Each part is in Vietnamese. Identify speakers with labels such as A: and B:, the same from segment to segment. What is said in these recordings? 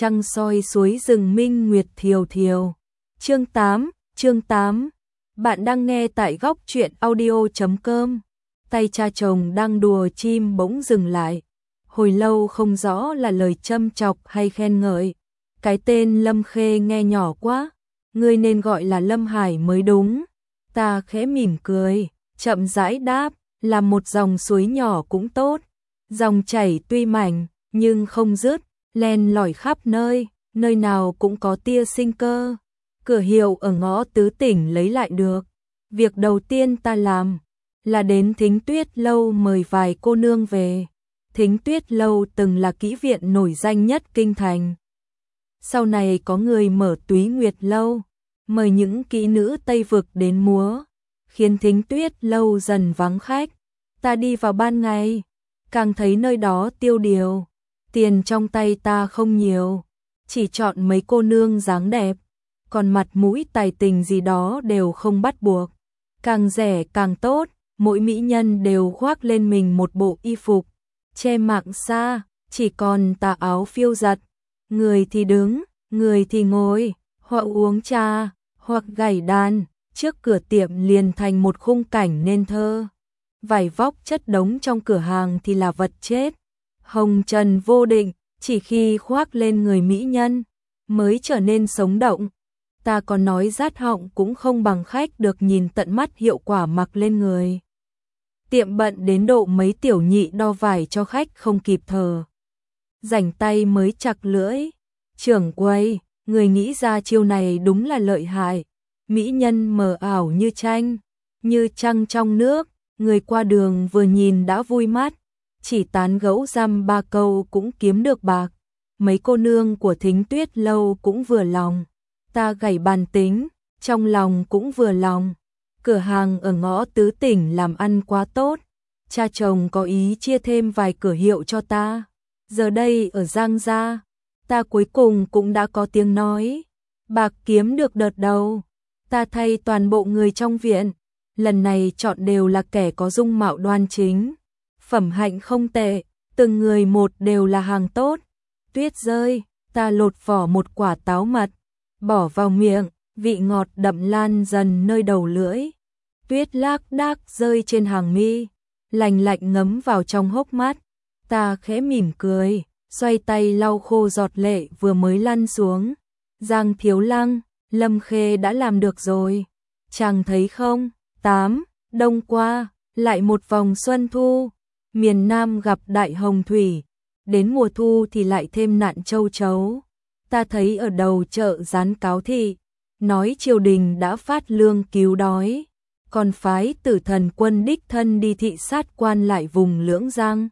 A: trăng soi suối rừng minh nguyệt thiều thiều. Chương 8. Bạn đang nghe tại góc truyện audio.com. Tay cha chồng đang đùa chim bỗng dừng lại. Hồi lâu không rõ là lời châm chọc hay khen ngợi. Cái tên Lâm Khê nghe nhỏ quá, ngươi nên gọi là Lâm Hải mới đúng. Ta khẽ mỉm cười, chậm rãi đáp, là một dòng suối nhỏ cũng tốt. Dòng chảy tuy mảnh, nhưng không dứt, len lỏi khắp nơi, nơi nào cũng có tia sinh cơ. Cửa hiệu ở ngõ Tứ Tỉnh lấy lại được. Việc đầu tiên ta làm là đến Thính Tuyết Lâu mời vài cô nương về. Thính Tuyết Lâu từng là kỹ viện nổi danh nhất kinh thành. Sau này có người mở Túy Nguyệt Lâu, mời những kỹ nữ Tây Vực đến múa, khiến Thính Tuyết Lâu dần vắng khách. Ta đi vào ban ngày, càng thấy nơi đó tiêu điều. Tiền trong tay ta không nhiều, chỉ chọn mấy cô nương dáng đẹp, còn mặt mũi tài tình gì đó đều không bắt buộc. Càng rẻ càng tốt, mỗi mỹ nhân đều khoác lên mình một bộ y phục, che mạng xa, chỉ còn tà áo phiêu giật. Người thì đứng, người thì ngồi, hoặc uống trà, hoặc gảy đàn, trước cửa tiệm liền thành một khung cảnh nên thơ. Vải vóc chất đống trong cửa hàng thì là vật chết. Hồng trần vô định, chỉ khi khoác lên người mỹ nhân mới trở nên sống động. Ta còn nói rát họng cũng không bằng khách được nhìn tận mắt hiệu quả mặc lên người. Tiệm bận đến độ mấy tiểu nhị đo vải cho khách không kịp thở. Rảnh tay mới chặt lưỡi. Trưởng quầy, người nghĩ ra chiêu này đúng là lợi hại. Mỹ nhân mờ ảo như tranh, như trăng trong nước, người qua đường vừa nhìn đã vui mắt. Chỉ tán gẫu dăm ba câu cũng kiếm được bạc. Mấy cô nương của Thính Tuyết Lâu cũng vừa lòng. Ta gảy bàn tính, trong lòng cũng vừa lòng. Cửa hàng ở ngõ Tứ Tỉnh làm ăn quá tốt. Cha chồng có ý chia thêm vài cửa hiệu cho ta. Giờ đây ở Giang Gia, ta cuối cùng cũng đã có tiếng nói. Bạc kiếm được đợt đầu, ta thay toàn bộ người trong viện. Lần này chọn đều là kẻ có dung mạo đoan chính, phẩm hạnh không tệ, từng người một đều là hàng tốt. Tuyết rơi, ta lột vỏ một quả táo mật, bỏ vào miệng, vị ngọt đậm lan dần nơi đầu lưỡi. Tuyết lác đác rơi trên hàng mi, lành lạnh ngấm vào trong hốc mắt. Ta khẽ mỉm cười, xoay tay lau khô giọt lệ vừa mới lăn xuống. Giang Thiếu Lăng, Lâm Khê đã làm được rồi. Chàng thấy không? 8. Đông qua, lại một vòng xuân thu. Miền Nam gặp đại hồng thủy, đến mùa thu thì lại thêm nạn châu chấu. Ta thấy ở đầu chợ dán cáo thị, nói triều đình đã phát lương cứu đói, còn phái Tử Thần Quân đích thân đi thị sát quan lại vùng Lưỡng Giang.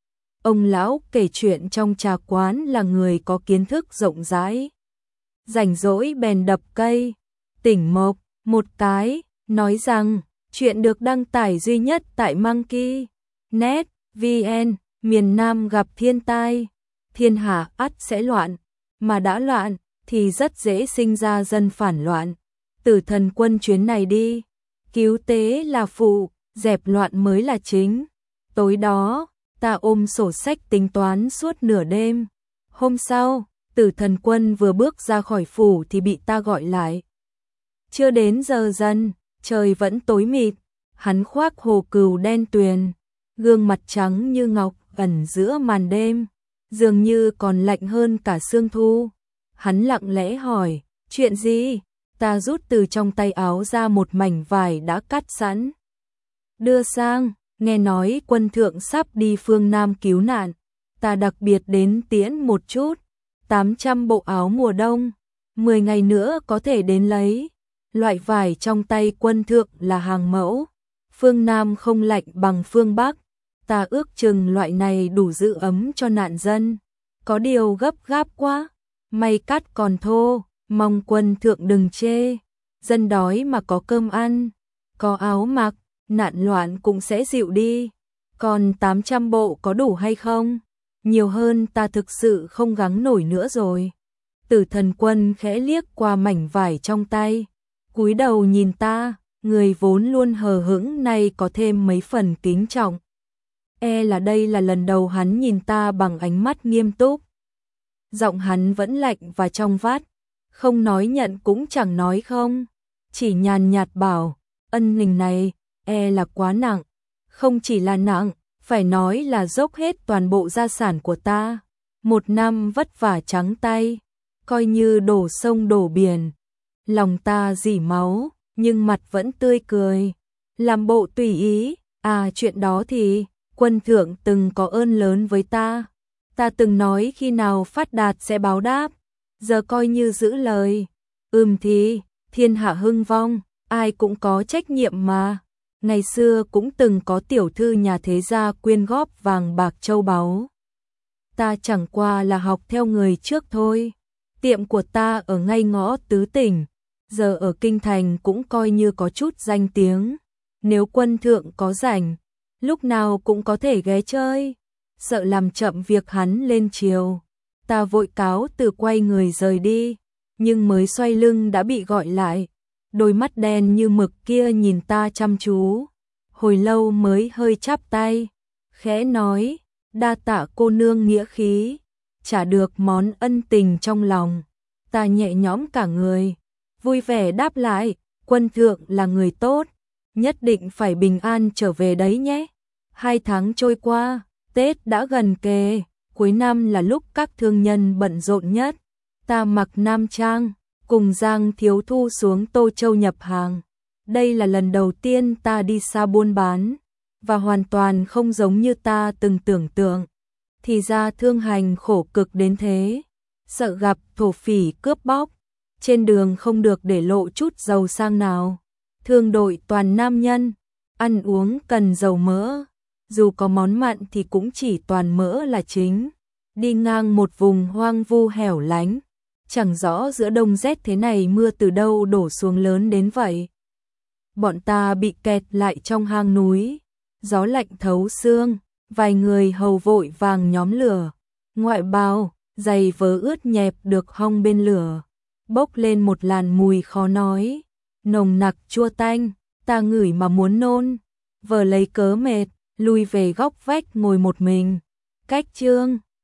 A: Ông lão kể chuyện trong trà quán là người có kiến thức rộng rãi. Rảnh rỗi bèn đập cây, tỉnh mộc một cái, nói rằng chuyện được đăng tải duy nhất tại Monkey.net vn. Miền Nam gặp thiên tai, thiên hạ ắt sẽ loạn, mà đã loạn thì rất dễ sinh ra dân phản loạn. Tử Thần Quân chuyến này đi, cứu tế là phụ, dẹp loạn mới là chính. Tối đó, ta ôm sổ sách tính toán suốt nửa đêm. Hôm sau, Tử Thần Quân vừa bước ra khỏi phủ thì bị ta gọi lại. Chưa đến giờ dần, trời vẫn tối mịt, hắn khoác hồ cừu đen tuyền, gương mặt trắng như ngọc ẩn giữa màn đêm, dường như còn lạnh hơn cả sương thu. Hắn lặng lẽ hỏi, chuyện gì? Ta rút từ trong tay áo ra một mảnh vải đã cắt sẵn. Đưa sang, nghe nói quân thượng sắp đi phương Nam cứu nạn. Ta đặc biệt đến tiễn một chút, 800 bộ áo mùa đông, 10 ngày nữa có thể đến lấy. Loại vải trong tay quân thượng là hàng mẫu, phương Nam không lạnh bằng phương Bắc. Ta ước chừng loại này đủ giữ ấm cho nạn dân. Có điều gấp gáp quá, may cắt còn thô, mong quân thượng đừng chê. Dân đói mà có cơm ăn, có áo mặc, nạn loạn cũng sẽ dịu đi. Còn 800 bộ có đủ hay không? Nhiều hơn ta thực sự không gắng nổi nữa rồi. Tử Thần Quân khẽ liếc qua mảnh vải trong tay, cúi đầu nhìn ta, người vốn luôn hờ hững nay có thêm mấy phần kính trọng. Là đây là lần đầu hắn nhìn ta bằng ánh mắt nghiêm túc. giọng hắn vẫn lạnh và trong vắt, không nói nhận cũng chẳng nói không, chỉ nhàn nhạt bảo, ân tình này, là quá nặng, không chỉ là nặng, phải nói là dốc hết toàn bộ gia sản của ta, 1 năm vất vả trắng tay, coi như đổ sông đổ biển, lòng ta rỉ máu, nhưng mặt vẫn tươi cười, làm bộ tùy ý, chuyện đó thì, quân thượng từng có ơn lớn với ta từng nói khi nào phát đạt sẽ báo đáp, giờ coi như giữ lời, thì, thiên hạ hưng vong, ai cũng có trách nhiệm mà, ngày xưa cũng từng có tiểu thư nhà thế gia quyên góp vàng bạc châu báu. Ta chẳng qua là học theo người trước thôi, tiệm của ta ở ngay ngõ tứ tỉnh, giờ ở kinh thành cũng coi như có chút danh tiếng, nếu quân thượng có rảnh, lúc nào cũng có thể ghé chơi, sợ làm chậm việc hắn lên triều. Ta vội cáo từ quay người rời đi, nhưng mới xoay lưng đã bị gọi lại, đôi mắt đen như mực kia nhìn ta chăm chú, hồi lâu mới hơi chắp tay, khẽ nói, đa tạ cô nương nghĩa khí, trả được món ân tình trong lòng. Ta nhẹ nhõm cả người, vui vẻ đáp lại, quân thượng là người tốt, nhất định phải bình an trở về đấy nhé. 2 tháng trôi qua, Tết đã gần kề, cuối năm là lúc các thương nhân bận rộn nhất. Ta mặc nam trang, cùng Giang Thiếu Thu xuống Tô Châu nhập hàng. Đây là lần đầu tiên ta đi xa buôn bán, và hoàn toàn không giống như ta từng tưởng tượng. Thì ra thương hành khổ cực đến thế, sợ gặp thổ phỉ cướp bóc, trên đường không được để lộ chút giàu sang nào. Thương đội toàn nam nhân, ăn uống cần dầu mỡ, dù có món mặn thì cũng chỉ toàn mỡ là chính. Đi ngang một vùng hoang vu hẻo lánh, chẳng rõ giữa đông rét thế này mưa từ đâu đổ xuống lớn đến vậy. Bọn ta bị kẹt lại trong hang núi, gió lạnh thấu xương, vài người hầu vội vàng nhóm lửa, ngoại bào, giày vớ ướt nhẹp được hong bên lửa, bốc lên một làn mùi khó nói, nồng nặc chua tanh, ta ngửi mà muốn nôn, vờ lấy cớ mệt, lui về góc vách ngồi một mình. Cách chương